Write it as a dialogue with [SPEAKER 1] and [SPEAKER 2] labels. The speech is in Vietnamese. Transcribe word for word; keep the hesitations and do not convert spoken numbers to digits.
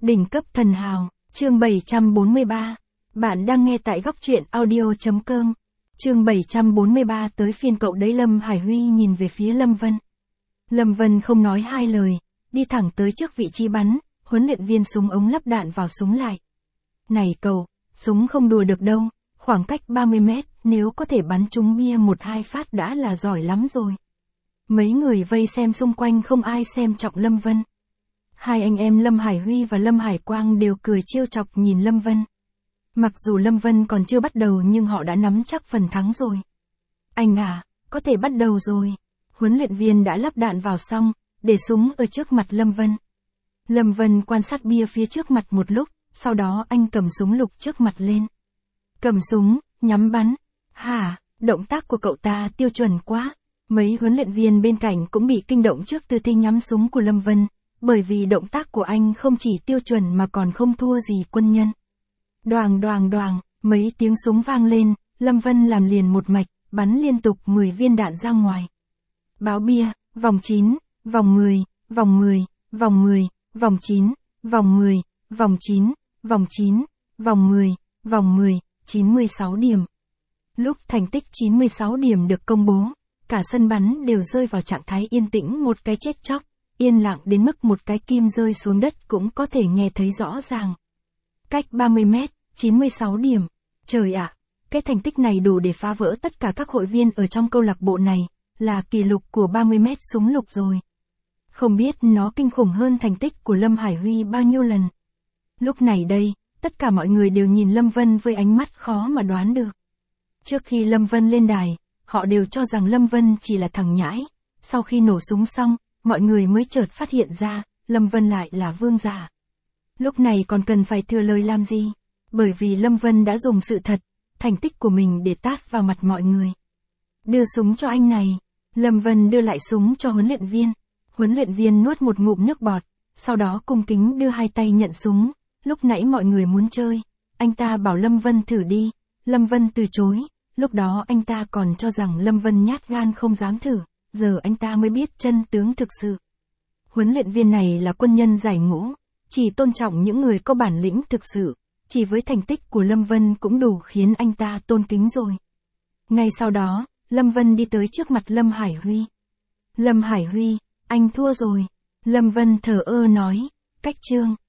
[SPEAKER 1] Đỉnh cấp thần hào, chương bảy trăm bốn mươi ba. Bạn đang nghe tại góc truyện audio.com. Chương bảy trăm bốn mươi ba tới phiên cậu đấy. Lâm Hải Huy nhìn về phía Lâm Vân. Lâm Vân không nói hai lời, đi thẳng tới trước vị trí bắn, huấn luyện viên súng ống lắp đạn vào súng lại. Này cậu, súng không đùa được đâu, khoảng cách ba mươi mét, nếu có thể bắn trúng bia một hai phát đã là giỏi lắm rồi. Mấy người vây xem xung quanh không ai xem trọng Lâm Vân. Hai anh em Lâm Hải Huy và Lâm Hải Quang đều cười trêu chọc nhìn Lâm Vân. Mặc dù Lâm Vân còn chưa bắt đầu nhưng họ đã nắm chắc phần thắng rồi. Anh à, có thể bắt đầu rồi. Huấn luyện viên đã lắp đạn vào xong, để súng ở trước mặt Lâm Vân. Lâm Vân quan sát bia phía trước mặt một lúc, sau đó anh cầm súng lục trước mặt lên. Cầm súng, nhắm bắn. Hả, động tác của cậu ta tiêu chuẩn quá. Mấy huấn luyện viên bên cạnh cũng bị kinh động trước tư thế nhắm súng của Lâm Vân, bởi vì động tác của anh không chỉ tiêu chuẩn mà còn không thua gì quân nhân. Đoàng đoàng đoàng, mấy tiếng súng vang lên, Lâm Vân làm liền một mạch, bắn liên tục mười viên đạn ra ngoài. Báo bia, vòng chín, vòng mười, vòng mười, vòng mười, vòng chín, vòng mười, vòng chín, vòng chín, vòng mười, vòng mười, chín mươi sáu điểm. Lúc thành tích chín mươi sáu điểm được công bố, cả sân bắn đều rơi vào trạng thái yên tĩnh, một cái chết chóc, yên lặng đến mức một cái kim rơi xuống đất cũng có thể nghe thấy rõ ràng. Cách ba mươi mét, chín mươi sáu điểm. Trời ạ, cái thành tích này đủ để phá vỡ tất cả các hội viên ở trong câu lạc bộ này, là kỷ lục của ba mươi mét súng lục rồi. Không biết nó kinh khủng hơn thành tích của Lâm Hải Huy bao nhiêu lần. Lúc này đây, tất cả mọi người đều nhìn Lâm Vân với ánh mắt khó mà đoán được. Trước khi Lâm Vân lên đài, họ đều cho rằng Lâm Vân chỉ là thằng nhãi. Sau khi nổ súng xong, mọi người mới chợt phát hiện ra, Lâm Vân lại là vương giả. Lúc này còn cần phải thừa lời làm gì? Bởi vì Lâm Vân đã dùng sự thật, thành tích của mình để tát vào mặt mọi người. Đưa súng cho anh này. Lâm Vân đưa lại súng cho huấn luyện viên. Huấn luyện viên nuốt một ngụm nước bọt, sau đó cung kính đưa hai tay nhận súng. Lúc nãy mọi người muốn chơi, anh ta bảo Lâm Vân thử đi. Lâm Vân từ chối, lúc đó anh ta còn cho rằng Lâm Vân nhát gan không dám thử. Giờ anh ta mới biết chân tướng thực sự. Huấn luyện viên này là quân nhân giải ngũ, chỉ tôn trọng những người có bản lĩnh thực sự, chỉ với thành tích của Lâm Vân cũng đủ khiến anh ta tôn kính rồi. Ngay sau đó, Lâm Vân đi tới trước mặt Lâm Hải Huy. Lâm Hải Huy, anh thua rồi. Lâm Vân thờ ơ nói, cách chương.